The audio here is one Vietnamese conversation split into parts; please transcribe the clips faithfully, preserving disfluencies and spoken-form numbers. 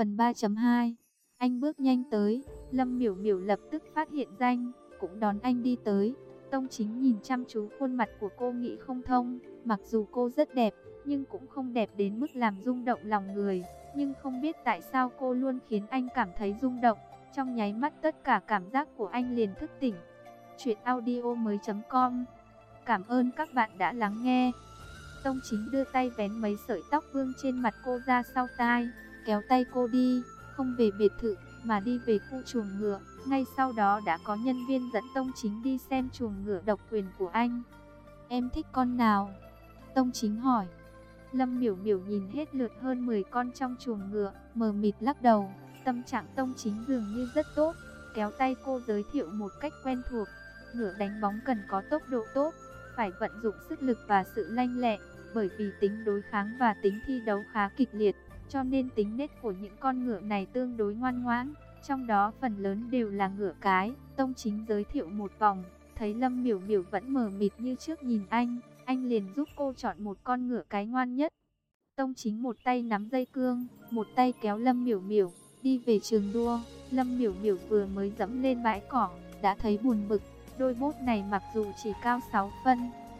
Phần ba chấm hai. Anh bước nhanh tới, Lâm Miểu Miểu lập tức phát hiện danh, cũng đón anh đi tới. Tông Chính nhìn chăm chú khuôn mặt của cô nghĩ không thông, mặc dù cô rất đẹp, nhưng cũng không đẹp đến mức làm rung động lòng người. Nhưng không biết tại sao cô luôn khiến anh cảm thấy rung động. Trong nháy mắt tất cả cảm giác của anh liền thức tỉnh. Chuyện audio mới chấm com. Cảm ơn các bạn đã lắng nghe. Tông Chính đưa tay vén mấy sợi tóc vương trên mặt cô ra sau tai, kéo tay cô đi, không về biệt thự, mà đi về khu chuồng ngựa. Ngay sau đó đã có nhân viên dẫn Tông Chính đi xem chuồng ngựa độc quyền của anh. Em thích con nào? Tông Chính hỏi. Lâm Miểu Miểu nhìn hết lượt hơn mười con trong chuồng ngựa, mờ mịt lắc đầu. Tâm trạng Tông Chính dường như rất tốt, kéo tay cô giới thiệu một cách quen thuộc. Ngựa đánh bóng cần có tốc độ tốt, phải vận dụng sức lực và sự lanh lẹ, bởi vì tính đối kháng và tính thi đấu khá kịch liệt, cho nên tính nết của những con ngựa này tương đối ngoan ngoãn, trong đó phần lớn đều là ngựa cái. Tông Chính giới thiệu một vòng, thấy Lâm Miểu Miểu vẫn mờ mịt như trước nhìn anh, anh liền giúp cô chọn một con ngựa cái ngoan nhất. Tông Chính một tay nắm dây cương, một tay kéo Lâm Miểu Miểu đi về trường đua. Lâm Miểu Miểu vừa mới dẫm lên bãi cỏ, đã thấy buồn bực. Đôi bốt này mặc dù chỉ cao sáu phân,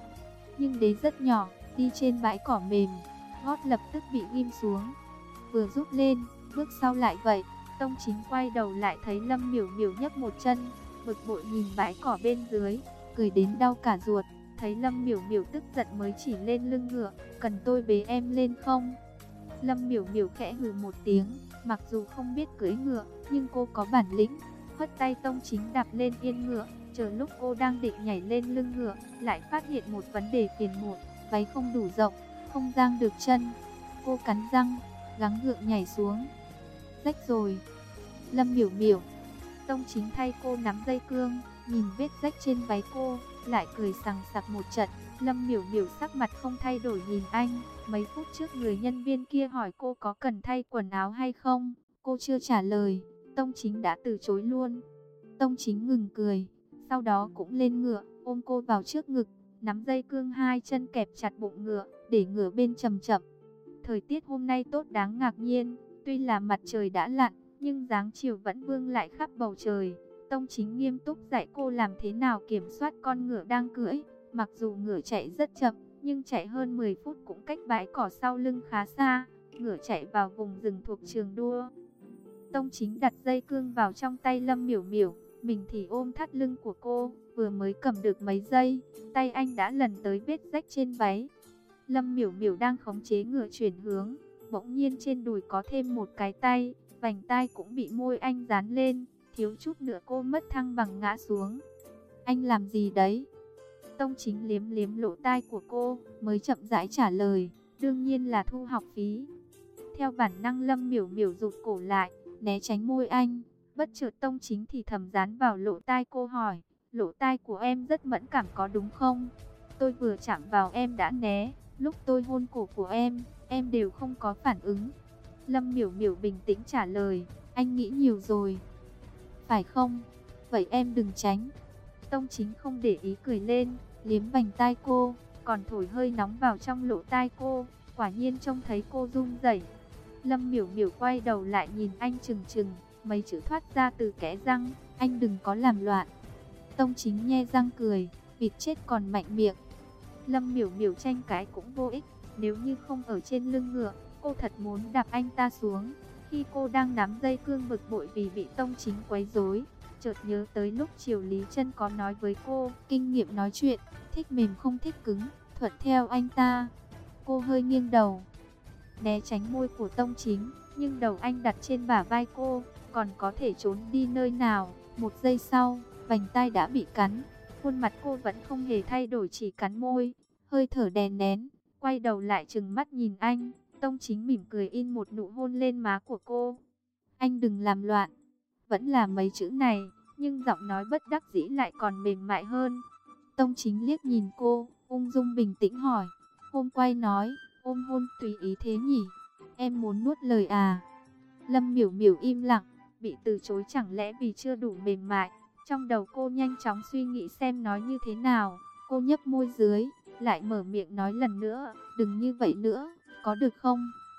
nhưng đế rất nhỏ, đi trên bãi cỏ mềm, gót lập tức bị ghim xuống. Vừa rút lên, bước sau lại vậy. Tông Chính quay đầu lại thấy Lâm Miểu Miểu nhấc một chân, bực bội nhìn bãi cỏ bên dưới, cười đến đau cả ruột. Thấy Lâm Miểu Miểu tức giận mới chỉ lên lưng ngựa, cần tôi bế em lên không? Lâm Miểu Miểu khẽ hừ một tiếng, mặc dù không biết cưỡi ngựa, nhưng cô có bản lĩnh. Hất tay Tông Chính đạp lên yên ngựa, chờ lúc cô đang định nhảy lên lưng ngựa, lại phát hiện một vấn đề phiền muộn, váy không đủ rộng, không dang được chân. Cô cắn răng, gắng gượng nhảy xuống. Rách rồi. Lâm Miểu Miểu. Tông Chính thay cô nắm dây cương, nhìn vết rách trên váy cô, lại cười sằng sặc một trận. Lâm Miểu Miểu sắc mặt không thay đổi nhìn anh. Mấy phút trước người nhân viên kia hỏi cô có cần thay quần áo hay không, cô chưa trả lời, Tông Chính đã từ chối luôn. Tông Chính ngừng cười, sau đó cũng lên ngựa, ôm cô vào trước ngực, nắm dây cương hai chân kẹp chặt bụng ngựa, để ngựa bên chậm chậm. Thời tiết hôm nay tốt đáng ngạc nhiên, tuy là mặt trời đã lặn, nhưng dáng chiều vẫn vương lại khắp bầu trời. Tông Chính nghiêm túc dạy cô làm thế nào kiểm soát con ngựa đang cưỡi. Mặc dù ngựa chạy rất chậm, nhưng chạy hơn mười phút cũng cách bãi cỏ sau lưng khá xa. Ngựa chạy vào vùng rừng thuộc trường đua. Tông Chính đặt dây cương vào trong tay Lâm Miểu Miểu, mình thì ôm thắt lưng của cô. Vừa mới cầm được mấy giây, tay anh đã lần tới vết rách trên váy. Lâm Miểu Miểu đang khống chế ngựa chuyển hướng, bỗng nhiên trên đùi có thêm một cái tay, vành tai cũng bị môi anh dán lên, thiếu chút nữa cô mất thăng bằng ngã xuống. Anh làm gì đấy? Tông Chính liếm liếm lỗ tai của cô, mới chậm rãi trả lời, đương nhiên là thu học phí. Theo bản năng Lâm Miểu Miểu rụt cổ lại, né tránh môi anh. Bất chợt Tông Chính thì thầm dán vào lỗ tai cô hỏi, lỗ tai của em rất mẫn cảm có đúng không? Tôi vừa chạm vào em đã né, lúc tôi hôn cổ của em, em đều không có phản ứng. Lâm Miểu Miểu bình tĩnh trả lời, anh nghĩ nhiều rồi. Phải không? Vậy em đừng tránh. Tông Chính không để ý cười lên, liếm vành tai cô, còn thổi hơi nóng vào trong lỗ tai cô, quả nhiên trông thấy cô run rẩy. Lâm Miểu Miểu quay đầu lại nhìn anh chừng chừng, mấy chữ thoát ra từ kẽ răng, anh đừng có làm loạn. Tông Chính nhe răng cười, vịt chết còn mạnh miệng. Lâm Miểu Miểu tranh cãi cũng vô ích, nếu như không ở trên lưng ngựa, cô thật muốn đạp anh ta xuống. Khi cô đang nắm dây cương bực bội vì bị Tông Chính quấy rối, chợt nhớ tới lúc Triều Lý Chân có nói với cô, kinh nghiệm nói chuyện, thích mềm không thích cứng, thuận theo anh ta. Cô hơi nghiêng đầu, né tránh môi của Tông Chính, nhưng đầu anh đặt trên bả vai cô, còn có thể trốn đi nơi nào. Một giây sau, vành tai đã bị cắn, khuôn mặt cô vẫn không hề thay đổi, chỉ cắn môi, hơi thở đè nén, quay đầu lại trừng mắt nhìn anh. Tông Chính mỉm cười in một nụ hôn lên má của cô. Anh đừng làm loạn. Vẫn là mấy chữ này, nhưng giọng nói bất đắc dĩ lại còn mềm mại hơn. Tông Chính liếc nhìn cô, ung dung bình tĩnh hỏi, hôm quay nói, ôm hôn tùy ý thế nhỉ? Em muốn nuốt lời à? Lâm Miểu Miểu im lặng, bị từ chối chẳng lẽ vì chưa đủ mềm mại. Trong đầu cô nhanh chóng suy nghĩ xem nói như thế nào. Cô nhấp môi dưới, lại mở miệng nói lần nữa, đừng như vậy nữa, có được không?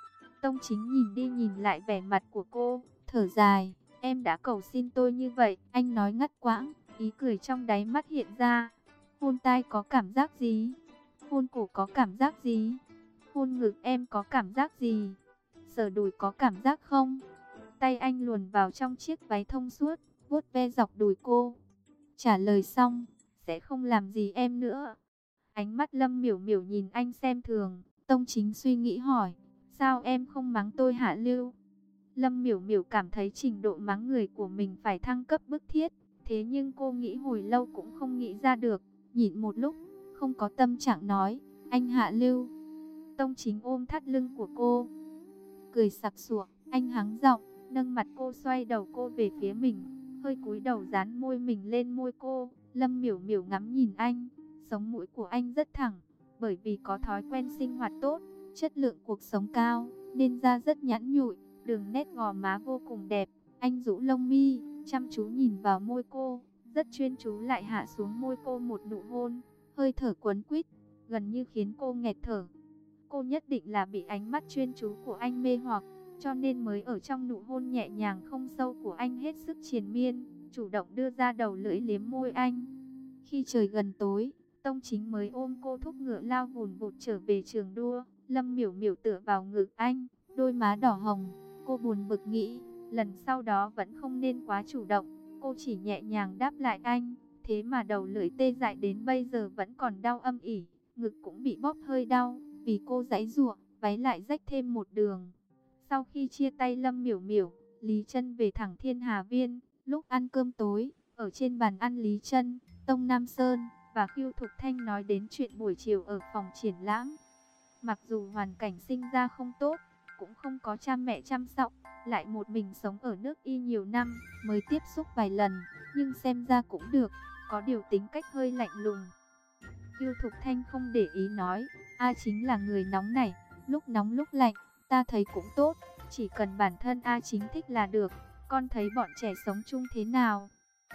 Tông Chính nhìn đi nhìn lại vẻ mặt của cô, thở dài, em đã cầu xin tôi như vậy, anh nói ngắt quãng, ý cười trong đáy mắt hiện ra. Hôn tai có cảm giác gì? Hôn cổ có cảm giác gì? Hôn ngực em có cảm giác gì? Sờ đùi có cảm giác không? Tay anh luồn vào trong chiếc váy thông suốt, vuốt ve dọc đùi cô. Trả lời xong, sẽ không làm gì em nữa. Ánh mắt Lâm Miểu Miểu nhìn anh xem thường. Tông Chính suy nghĩ hỏi, sao em không mắng tôi Hạ Lưu? Lâm Miểu Miểu cảm thấy trình độ mắng người của mình phải thăng cấp bức thiết. Thế nhưng cô nghĩ hồi lâu cũng không nghĩ ra được. Nhịn một lúc, không có tâm trạng nói, anh Hạ Lưu. Tông Chính ôm thắt lưng của cô, cười sặc sụa, anh hắng giọng, nâng mặt cô, xoay đầu cô về phía mình, hơi cúi đầu dán môi mình lên môi cô. Lâm Miểu Miểu ngắm nhìn anh, sống mũi của anh rất thẳng, bởi vì có thói quen sinh hoạt tốt, chất lượng cuộc sống cao, nên da rất nhẵn nhụi, đường nét gò má vô cùng đẹp. Anh rũ lông mi, chăm chú nhìn vào môi cô, rất chuyên chú lại hạ xuống môi cô một nụ hôn, hơi thở quấn quýt, gần như khiến cô nghẹt thở. Cô nhất định là bị ánh mắt chuyên chú của anh mê hoặc, cho nên mới ở trong nụ hôn nhẹ nhàng không sâu của anh hết sức triền miên, chủ động đưa ra đầu lưỡi liếm môi anh. Khi trời gần tối, Tông Chính mới ôm cô thúc ngựa lao vùn vụt trở về trường đua. Lâm Miểu Miểu tựa vào ngực anh, đôi má đỏ hồng. Cô buồn bực nghĩ, lần sau đó vẫn không nên quá chủ động. Cô chỉ nhẹ nhàng đáp lại anh, thế mà đầu lưỡi tê dại đến bây giờ vẫn còn đau âm ỉ, ngực cũng bị bóp hơi đau. Vì cô giãy giụa, váy lại rách thêm một đường. Sau khi chia tay Lâm Miểu Miểu, Lý Trân về thẳng Thiên Hà Viên. Lúc ăn cơm tối, ở trên bàn ăn, Lý Trân, Tông Nam Sơn và Khưu Thục Thanh nói đến chuyện buổi chiều ở phòng triển lãm. Mặc dù hoàn cảnh sinh ra không tốt, cũng không có cha mẹ chăm sóc, lại một mình sống ở nước Y nhiều năm, mới tiếp xúc vài lần, nhưng xem ra cũng được, có điều tính cách hơi lạnh lùng. Khưu Thục Thanh không để ý nói, A Chính là người nóng nảy, lúc nóng lúc lạnh, ta thấy cũng tốt, chỉ cần bản thân A Chính thích là được. Con thấy bọn trẻ sống chung thế nào?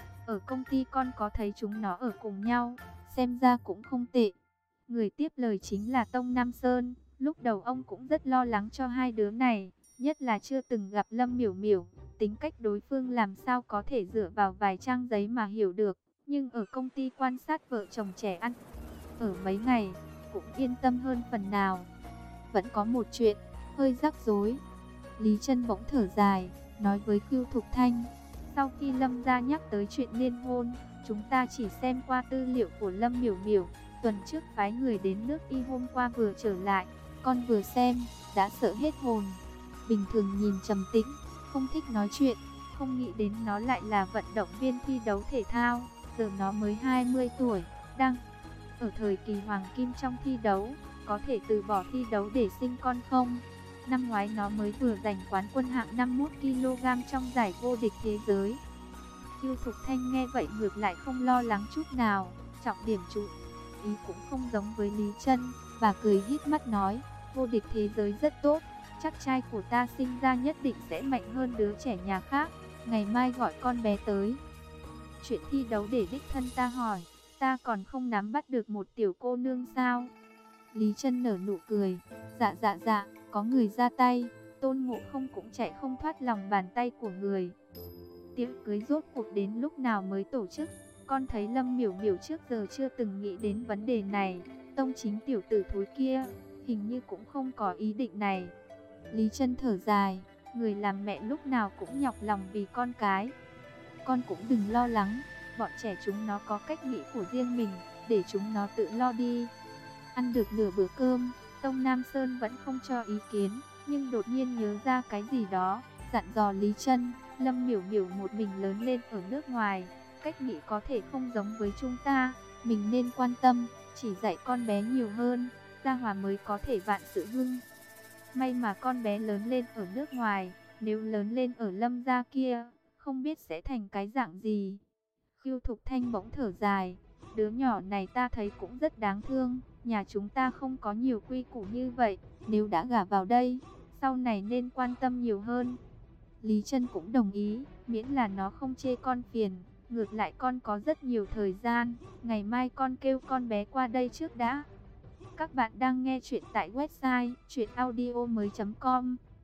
Ở công ty con có thấy chúng nó ở cùng nhau, xem ra cũng không tệ. Người tiếp lời chính là Tông Nam Sơn. Lúc đầu ông cũng rất lo lắng cho hai đứa này, nhất là chưa từng gặp Lâm Miểu Miểu, tính cách đối phương làm sao có thể dựa vào vài trang giấy mà hiểu được. Nhưng ở công ty quan sát vợ chồng trẻ ăn ở mấy ngày, cũng yên tâm hơn phần nào. Vẫn có một chuyện hơi rắc rối. Lý Trân bỗng thở dài, nói với Khưu Thục Thanh, sau khi Lâm gia nhắc tới chuyện liên hôn, chúng ta chỉ xem qua tư liệu của Lâm Miểu Miểu. Tuần trước phái người đến nước Y, hôm qua vừa trở lại, con vừa xem, đã sợ hết hồn. Bình thường nhìn trầm tĩnh, không thích nói chuyện, không nghĩ đến nó lại là vận động viên thi đấu thể thao. Giờ nó mới hai mươi tuổi, đang ở thời kỳ hoàng kim trong thi đấu, có thể từ bỏ thi đấu để sinh con không? Năm ngoái nó mới vừa giành quán quân hạng năm mươi mốt ki lô gam trong giải vô địch thế giới. Khưu Thục Thanh nghe vậy ngược lại không lo lắng chút nào, trọng điểm chú ý cũng không giống với Lý Trân, và cười híp mắt nói, vô địch thế giới rất tốt, chắc trai của ta sinh ra nhất định sẽ mạnh hơn đứa trẻ nhà khác, ngày mai gọi con bé tới. Chuyện thi đấu để đích thân ta hỏi, ta còn không nắm bắt được một tiểu cô nương sao? Lý Trân nở nụ cười, dạ dạ dạ, có người ra tay, Tôn Ngộ Không cũng chạy không thoát lòng bàn tay của người. Tiệc cưới rốt cuộc đến lúc nào mới tổ chức? Con thấy Lâm Miểu Miểu trước giờ chưa từng nghĩ đến vấn đề này. Tông Chính tiểu tử thối kia, hình như cũng không có ý định này. Lý Trân thở dài, người làm mẹ lúc nào cũng nhọc lòng vì con cái. Con cũng đừng lo lắng, bọn trẻ chúng nó có cách nghĩ của riêng mình, để chúng nó tự lo đi. Ăn được nửa bữa cơm, Tông Nam Sơn vẫn không cho ý kiến, nhưng đột nhiên nhớ ra cái gì đó, dặn dò Lý Trân, Lâm Miểu Miểu một mình lớn lên ở nước ngoài, cách nghĩ có thể không giống với chúng ta, mình nên quan tâm, chỉ dạy con bé nhiều hơn, gia hòa mới có thể vạn sự hưng. May mà con bé lớn lên ở nước ngoài, nếu lớn lên ở Lâm gia kia, không biết sẽ thành cái dạng gì. Khưu Thục Thanh bỗng thở dài, đứa nhỏ này ta thấy cũng rất đáng thương, nhà chúng ta không có nhiều quy củ như vậy, nếu đã gả vào đây, sau này nên quan tâm nhiều hơn. Lý Trân cũng đồng ý, miễn là nó không chê con phiền, ngược lại con có rất nhiều thời gian, ngày mai con kêu con bé qua đây trước đã. Các bạn đang nghe chuyện tại website truyện audio mới chấm com.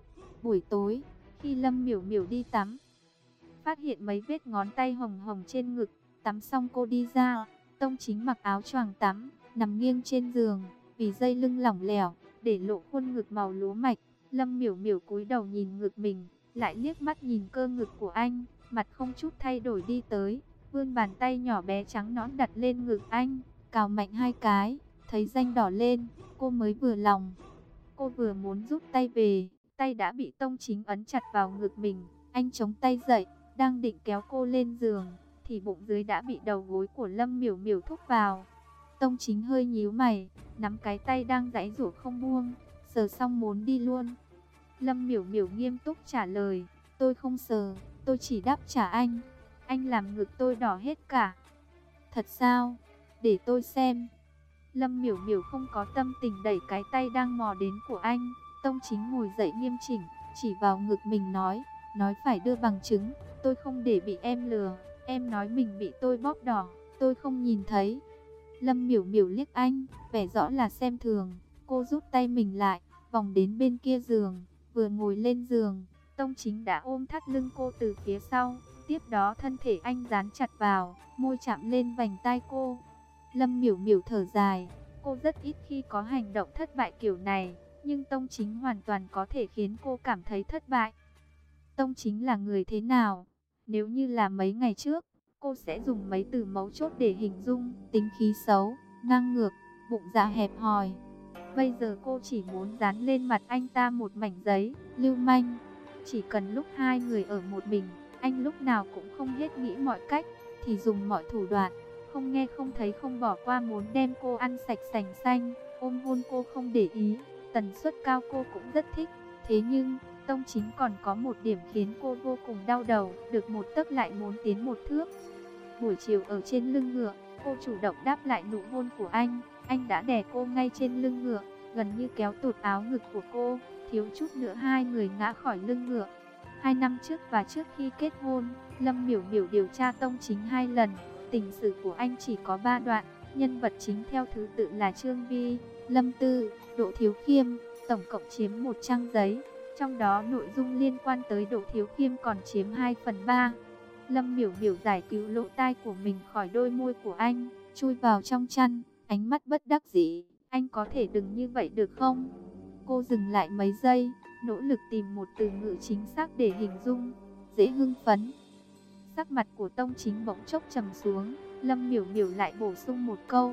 Buổi tối, khi Lâm Miểu Miểu đi tắm, phát hiện mấy vết ngón tay hồng hồng trên ngực. Tắm xong cô đi ra, Tông Chính mặc áo choàng tắm, nằm nghiêng trên giường, vì dây lưng lỏng lẻo, để lộ khuôn ngực màu lúa mạch. Lâm Miểu Miểu cúi đầu nhìn ngực mình, lại liếc mắt nhìn cơ ngực của anh, mặt không chút thay đổi đi tới, vươn bàn tay nhỏ bé trắng nõn đặt lên ngực anh, cào mạnh hai cái, thấy ranh đỏ lên, cô mới vừa lòng. Cô vừa muốn rút tay về, tay đã bị Tông Chính ấn chặt vào ngực mình. Anh chống tay dậy, đang định kéo cô lên giường, thì bụng dưới đã bị đầu gối của Lâm Miểu Miểu thúc vào. Tông Chính hơi nhíu mày, nắm cái tay đang giãy giụa không buông, sờ xong muốn đi luôn. Lâm Miểu Miểu nghiêm túc trả lời, tôi không sờ, tôi chỉ đáp trả anh. Anh làm ngực tôi đỏ hết cả. Thật sao? Để tôi xem. Lâm Miểu Miểu không có tâm tình đẩy cái tay đang mò đến của anh. Tông Chính ngồi dậy nghiêm chỉnh, chỉ vào ngực mình nói, nói phải đưa bằng chứng, tôi không để bị em lừa. Em nói mình bị tôi bóp đỏ, tôi không nhìn thấy. Lâm Miểu Miểu liếc anh, vẻ rõ là xem thường. Cô rút tay mình lại, vòng đến bên kia giường, vừa ngồi lên giường, Tông Chính đã ôm thắt lưng cô từ phía sau. Tiếp đó thân thể anh dán chặt vào, môi chạm lên vành tai cô. Lâm Miểu Miểu thở dài, cô rất ít khi có hành động thất bại kiểu này, nhưng Tông Chính hoàn toàn có thể khiến cô cảm thấy thất bại. Tông Chính là người thế nào? Nếu như là mấy ngày trước, cô sẽ dùng mấy từ mấu chốt để hình dung: tính khí xấu, ngang ngược, bụng dạ hẹp hòi. Bây giờ cô chỉ muốn dán lên mặt anh ta một mảnh giấy, lưu manh. Chỉ cần lúc hai người ở một mình, anh lúc nào cũng không hết nghĩ mọi cách, thì dùng mọi thủ đoạn, không nghe không thấy không bỏ qua, muốn đem cô ăn sạch sành xanh, ôm hôn cô không để ý, tần suất cao cô cũng rất thích. Thế nhưng, Tông Chính còn có một điểm khiến cô vô cùng đau đầu, được một tấc lại muốn tiến một thước. Buổi chiều ở trên lưng ngựa, cô chủ động đáp lại nụ hôn của anh, anh đã đè cô ngay trên lưng ngựa, gần như kéo tụt áo ngực của cô, thiếu chút nữa hai người ngã khỏi lưng ngựa. Hai năm trước và trước khi kết hôn, Lâm Miểu Miểu điều tra Tông Chính hai lần, tình sử của anh chỉ có ba đoạn, nhân vật chính theo thứ tự là Trương Vi, Lâm Tư, Đỗ Thiếu Khiêm, tổng cộng chiếm một trang giấy, trong đó nội dung liên quan tới Đỗ Thiếu Khiêm còn chiếm hai phần ba. Lâm Miểu Miểu giải cứu lỗ tai của mình khỏi đôi môi của anh, chui vào trong chăn, ánh mắt bất đắc dĩ, anh có thể đừng như vậy được không? Cô dừng lại mấy giây, nỗ lực tìm một từ ngữ chính xác để hình dung, dễ hưng phấn. Sắc mặt của Tông Chính bỗng chốc trầm xuống, Lâm Miểu Miểu lại bổ sung một câu,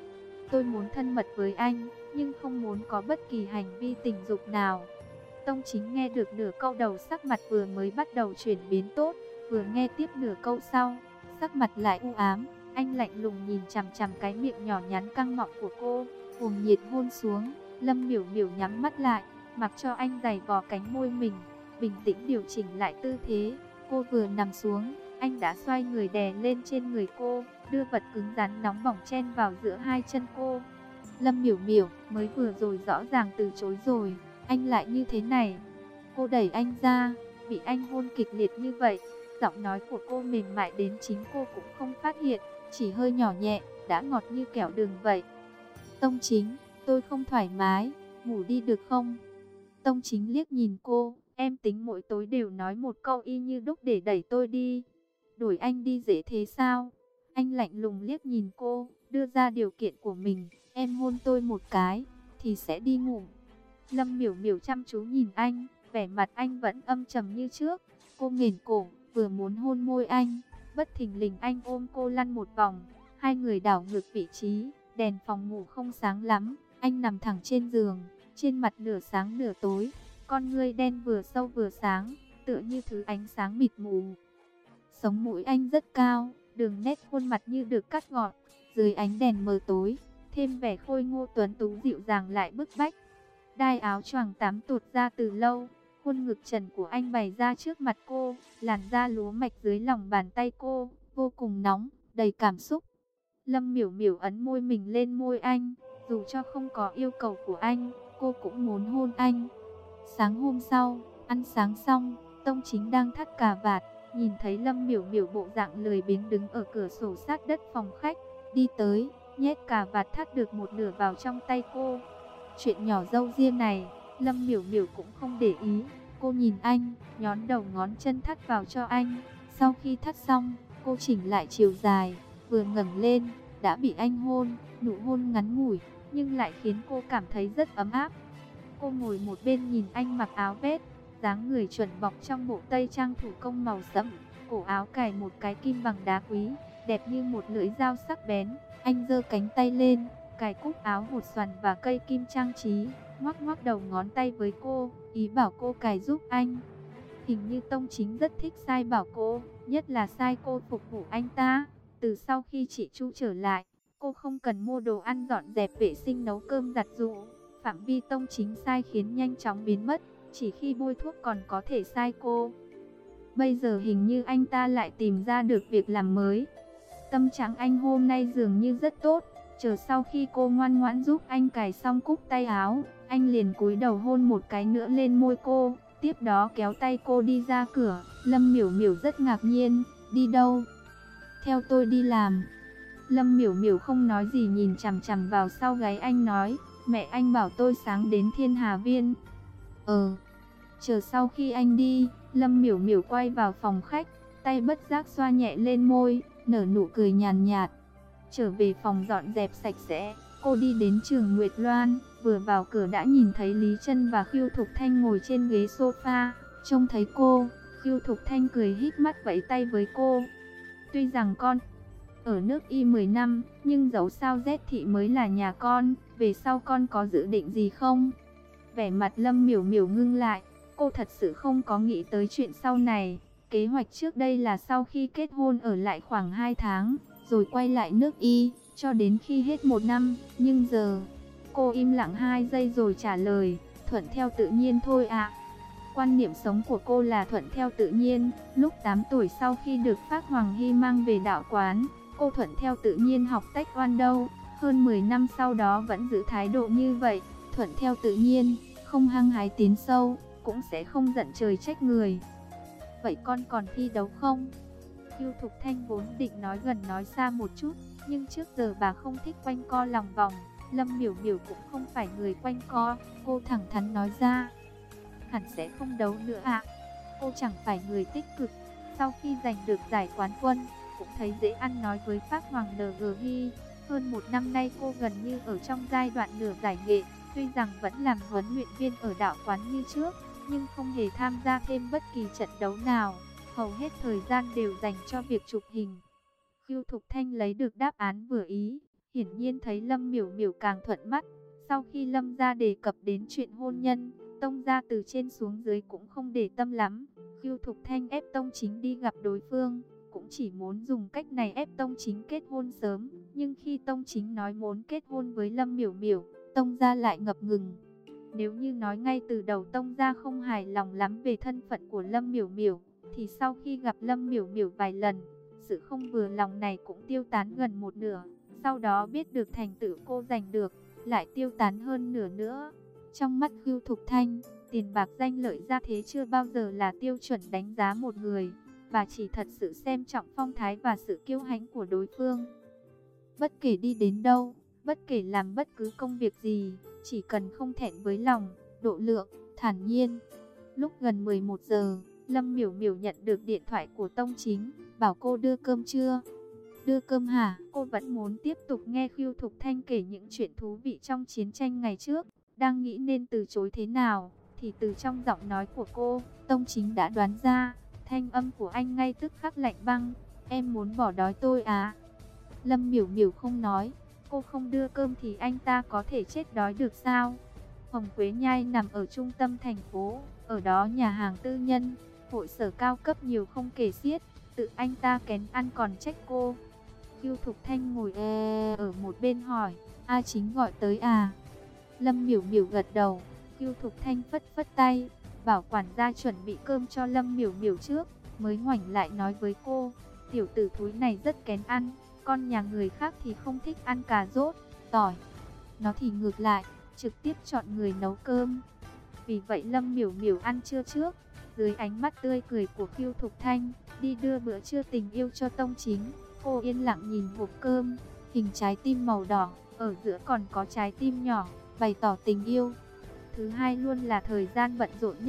tôi muốn thân mật với anh, nhưng không muốn có bất kỳ hành vi tình dục nào. Tông Chính nghe được nửa câu đầu, sắc mặt vừa mới bắt đầu chuyển biến tốt, vừa nghe tiếp nửa câu sau, sắc mặt lại u ám. Anh lạnh lùng nhìn chằm chằm cái miệng nhỏ nhắn căng mọng của cô, cuồng nhiệt hôn xuống. Lâm Miểu Miểu nhắm mắt lại, mặc cho anh giày vò cánh môi mình, bình tĩnh điều chỉnh lại tư thế. Cô vừa nằm xuống, anh đã xoay người đè lên trên người cô, đưa vật cứng rắn nóng bỏng chen vào giữa hai chân cô. Lâm Miểu Miểu, mới vừa rồi rõ ràng từ chối rồi, anh lại như thế này. Cô đẩy anh ra, bị anh hôn kịch liệt như vậy, giọng nói của cô mềm mại đến chính cô cũng không phát hiện, chỉ hơi nhỏ nhẹ, đã ngọt như kẹo đường vậy. Tông Chính, tôi không thoải mái, ngủ đi được không? Tông Chính liếc nhìn cô, em tính mỗi tối đều nói một câu y như đúc để đẩy tôi đi. Đuổi anh đi dễ thế sao? Anh lạnh lùng liếc nhìn cô, đưa ra điều kiện của mình, em hôn tôi một cái, thì sẽ đi ngủ. Lâm Miểu Miểu chăm chú nhìn anh, vẻ mặt anh vẫn âm trầm như trước. Cô nghển cổ, vừa muốn hôn môi anh, bất thình lình anh ôm cô lăn một vòng, hai người đảo ngược vị trí, đèn phòng ngủ không sáng lắm, anh nằm thẳng trên giường, trên mặt nửa sáng nửa tối, con ngươi đen vừa sâu vừa sáng, tựa như thứ ánh sáng mịt mù. Sống mũi anh rất cao, đường nét khuôn mặt như được cắt gọt, dưới ánh đèn mờ tối, thêm vẻ khôi ngô tuấn tú dịu dàng lại bức bách. Đai áo choàng tắm tụt ra từ lâu, khuôn ngực trần của anh bày ra trước mặt cô, làn da lúa mạch dưới lòng bàn tay cô, vô cùng nóng, đầy cảm xúc. Lâm Miểu Miểu ấn môi mình lên môi anh, dù cho không có yêu cầu của anh, cô cũng muốn hôn anh. Sáng hôm sau, ăn sáng xong, Tông Chính đang thắt cà vạt, nhìn thấy Lâm Miểu Miểu bộ dạng lười biếng đứng ở cửa sổ sát đất phòng khách, đi tới, nhét cà vạt thắt được một nửa vào trong tay cô. Chuyện nhỏ dâu riêng này, Lâm Miểu Miểu cũng không để ý. Cô nhìn anh, nhón đầu ngón chân thắt vào cho anh. Sau khi thắt xong, cô chỉnh lại chiều dài, vừa ngẩng lên, đã bị anh hôn. Nụ hôn ngắn ngủi, nhưng lại khiến cô cảm thấy rất ấm áp. Cô ngồi một bên nhìn anh mặc áo vest, dáng người chuẩn bọc trong bộ tây trang thủ công màu sẫm, cổ áo cài một cái kim bằng đá quý, đẹp như một lưỡi dao sắc bén. Anh giơ cánh tay lên, cài cúc áo hột xoàn và cây kim trang trí, ngoắc ngoắc đầu ngón tay với cô, ý bảo cô cài giúp anh. Hình như Tông Chính rất thích sai bảo cô, nhất là sai cô phục vụ anh ta. Từ sau khi chị Chu trở lại, cô không cần mua đồ ăn dọn dẹp vệ sinh nấu cơm giặt giũ. Phạm vi Tông Chính sai khiến nhanh chóng biến mất, chỉ khi bôi thuốc còn có thể sai cô. Bây giờ hình như anh ta lại tìm ra được việc làm mới. Tâm trạng anh hôm nay dường như rất tốt. Chờ sau khi cô ngoan ngoãn giúp anh cài xong cúc tay áo, anh liền cúi đầu hôn một cái nữa lên môi cô. Tiếp đó kéo tay cô đi ra cửa. Lâm Miểu Miểu rất ngạc nhiên. Đi đâu? Theo tôi đi làm. Lâm Miểu Miểu không nói gì, nhìn chằm chằm vào sau gáy anh nói. Mẹ anh bảo tôi sáng đến Thiên Hà Viên. Ờ. Chờ sau khi anh đi, Lâm Miểu Miểu quay vào phòng khách, tay bất giác xoa nhẹ lên môi, nở nụ cười nhàn nhạt. Trở về phòng dọn dẹp sạch sẽ, cô đi đến trường Nguyệt Loan, vừa vào cửa đã nhìn thấy Lý Trân và Khưu Thục Thanh ngồi trên ghế sofa. Trông thấy cô, Khưu Thục Thanh cười híp mắt vẫy tay với cô. Tuy rằng con ở nước Y mười năm, nhưng dẫu sao Z thị mới là nhà con, về sau con có dự định gì không? Vẻ mặt Lâm Miểu Miểu ngưng lại, cô thật sự không có nghĩ tới chuyện sau này. Kế hoạch trước đây là sau khi kết hôn ở lại khoảng hai tháng, rồi quay lại nước Y, cho đến khi hết một năm. Nhưng giờ, cô im lặng hai giây rồi trả lời, thuận theo tự nhiên thôi ạ. Quan niệm sống của cô là thuận theo tự nhiên. Lúc tám tuổi sau khi được Phác Hoàng Hy mang về đạo quán, cô thuận theo tự nhiên học taekwondo. Hơn mười năm sau đó vẫn giữ thái độ như vậy, thuận theo tự nhiên, không hăng hái tiến sâu, cũng sẽ không giận trời trách người. Vậy con còn thi đấu không? Khưu Thục Thanh vốn định nói gần nói xa một chút, nhưng trước giờ bà không thích quanh co lòng vòng. Lâm Miểu Miểu cũng không phải người quanh co, cô thẳng thắn nói ra. Hẳn sẽ không đấu nữa ạ. Cô chẳng phải người tích cực, sau khi giành được giải quán quân, cũng thấy dễ ăn nói với Phác Hoàng en giê Hy. Hơn một năm nay cô gần như ở trong giai đoạn nửa giải nghệ, tuy rằng vẫn làm huấn luyện viên ở đạo quán như trước, nhưng không hề tham gia thêm bất kỳ trận đấu nào, hầu hết thời gian đều dành cho việc chụp hình. Khưu Thục Thanh lấy được đáp án vừa ý, hiển nhiên thấy Lâm Miểu Miểu càng thuận mắt. Sau khi Lâm gia đề cập đến chuyện hôn nhân, Tông gia từ trên xuống dưới cũng không để tâm lắm. Khưu Thục Thanh ép Tông Chính đi gặp đối phương, cũng chỉ muốn dùng cách này ép Tông Chính kết hôn sớm. Nhưng khi Tông Chính nói muốn kết hôn với Lâm Miểu Miểu, Tông gia lại ngập ngừng. Nếu như nói ngay từ đầu Tông gia không hài lòng lắm về thân phận của Lâm Miểu Miểu, thì sau khi gặp Lâm Miểu Miểu vài lần, sự không vừa lòng này cũng tiêu tán gần một nửa. Sau đó biết được thành tựu cô giành được, lại tiêu tán hơn nửa nữa. Trong mắt Khưu Thục Thanh, tiền bạc danh lợi gia thế chưa bao giờ là tiêu chuẩn đánh giá một người. Bà chỉ thật sự xem trọng phong thái và sự kiêu hãnh của đối phương. Bất kể đi đến đâu, bất kể làm bất cứ công việc gì, chỉ cần không thẹn với lòng, độ lượng, thản nhiên. Lúc gần mười một giờ, Lâm Miểu Miểu nhận được điện thoại của Tông Chính, bảo cô đưa cơm chưa? Đưa cơm hả? Cô vẫn muốn tiếp tục nghe Khưu Thục Thanh kể những chuyện thú vị trong chiến tranh ngày trước. Đang nghĩ nên từ chối thế nào, thì từ trong giọng nói của cô, Tông Chính đã đoán ra. Thanh âm của anh ngay tức khắc lạnh băng. Em muốn bỏ đói tôi à? Lâm Miểu Miểu không nói. Cô không đưa cơm thì anh ta có thể chết đói được sao? Hồng Quế Nhai nằm ở trung tâm thành phố. Ở đó nhà hàng tư nhân, hội sở cao cấp nhiều không kể xiết. Tự anh ta kén ăn còn trách cô. Khưu Thục Thanh ngồi e ở một bên hỏi, A Chính gọi tới à? Lâm Miểu Miểu gật đầu. Khưu Thục Thanh phất phất tay, bảo quản gia chuẩn bị cơm cho Lâm Miểu Miểu trước, mới ngoảnh lại nói với cô, tiểu tử thúi này rất kén ăn, con nhà người khác thì không thích ăn cà rốt, tỏi, nó thì ngược lại, trực tiếp chọn người nấu cơm. Vì vậy Lâm Miểu Miểu ăn trưa trước, dưới ánh mắt tươi cười của Khưu Thục Thanh, đi đưa bữa trưa tình yêu cho Tông Chính. Cô yên lặng nhìn hộp cơm, hình trái tim màu đỏ, ở giữa còn có trái tim nhỏ, bày tỏ tình yêu. Thứ hai luôn là thời gian bận rộn nhất,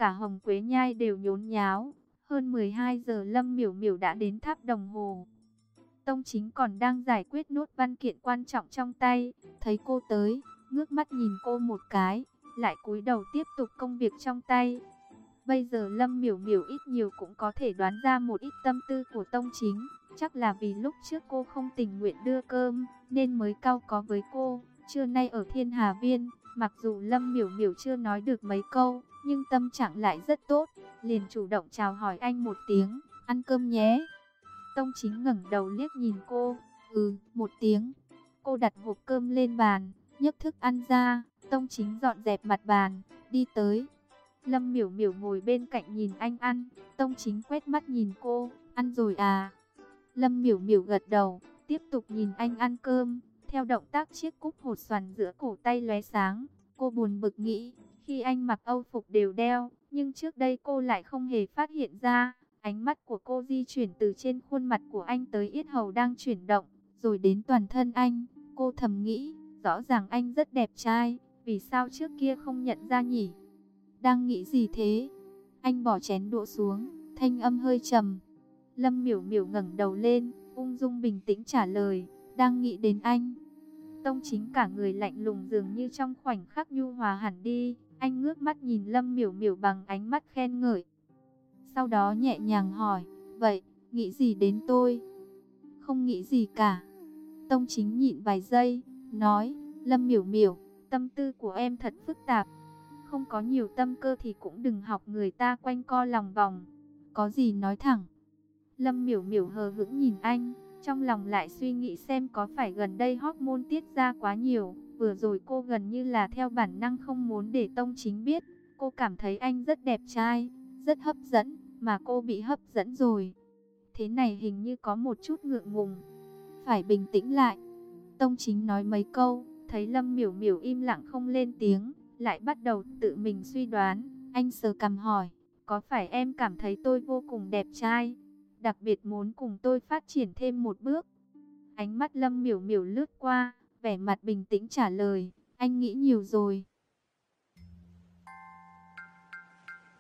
cả Hồng Quế Nhai đều nhốn nháo. Hơn mười hai giờ Lâm Miểu Miểu đã đến tháp đồng hồ. Tông Chính còn đang giải quyết nốt văn kiện quan trọng trong tay, thấy cô tới, ngước mắt nhìn cô một cái, lại cúi đầu tiếp tục công việc trong tay. Bây giờ Lâm Miểu Miểu ít nhiều cũng có thể đoán ra một ít tâm tư của Tông Chính, chắc là vì lúc trước cô không tình nguyện đưa cơm, nên mới cau có với cô. Trưa nay ở Thiên Hà Viên, mặc dù Lâm Miểu Miểu chưa nói được mấy câu, nhưng tâm trạng lại rất tốt, liền chủ động chào hỏi anh một tiếng, ăn cơm nhé. Tông Chính ngẩng đầu liếc nhìn cô, ừ, một tiếng. Cô đặt hộp cơm lên bàn, nhấc thức ăn ra, Tông Chính dọn dẹp mặt bàn, đi tới. Lâm Miểu Miểu ngồi bên cạnh nhìn anh ăn, Tông Chính quét mắt nhìn cô, ăn rồi à? Lâm Miểu Miểu gật đầu, tiếp tục nhìn anh ăn cơm, theo động tác chiếc cúc hột xoàn giữa cổ tay lóe sáng. Cô buồn bực nghĩ, khi anh mặc âu phục đều đeo, nhưng trước đây cô lại không hề phát hiện ra. Ánh mắt của cô di chuyển từ trên khuôn mặt của anh tới yết hầu đang chuyển động, rồi đến toàn thân anh. Cô thầm nghĩ, rõ ràng anh rất đẹp trai, vì sao trước kia không nhận ra nhỉ? Đang nghĩ gì thế? Anh bỏ chén đũa xuống, thanh âm hơi trầm. Lâm Miểu Miểu ngẩng đầu lên, ung dung bình tĩnh trả lời, đang nghĩ đến anh. Tông Chính cả người lạnh lùng dường như trong khoảnh khắc nhu hòa hẳn đi. Anh ngước mắt nhìn Lâm Miểu Miểu bằng ánh mắt khen ngợi. Sau đó nhẹ nhàng hỏi, vậy, nghĩ gì đến tôi? Không nghĩ gì cả. Tông Chính nhịn vài giây, nói, Lâm Miểu Miểu, tâm tư của em thật phức tạp. Không có nhiều tâm cơ thì cũng đừng học người ta quanh co lòng vòng. Có gì nói thẳng. Lâm Miểu Miểu hờ hững nhìn anh, trong lòng lại suy nghĩ xem có phải gần đây hormone tiết ra quá nhiều. Vừa rồi cô gần như là theo bản năng không muốn để Tông Chính biết. Cô cảm thấy anh rất đẹp trai, rất hấp dẫn, mà cô bị hấp dẫn rồi. Thế này hình như có một chút ngượng ngùng. Phải bình tĩnh lại. Tông Chính nói mấy câu, thấy Lâm Miểu Miểu im lặng không lên tiếng, lại bắt đầu tự mình suy đoán. Anh sờ cằm hỏi, có phải em cảm thấy tôi vô cùng đẹp trai, đặc biệt muốn cùng tôi phát triển thêm một bước? Ánh mắt Lâm Miểu Miểu lướt qua, vẻ mặt bình tĩnh trả lời, anh nghĩ nhiều rồi.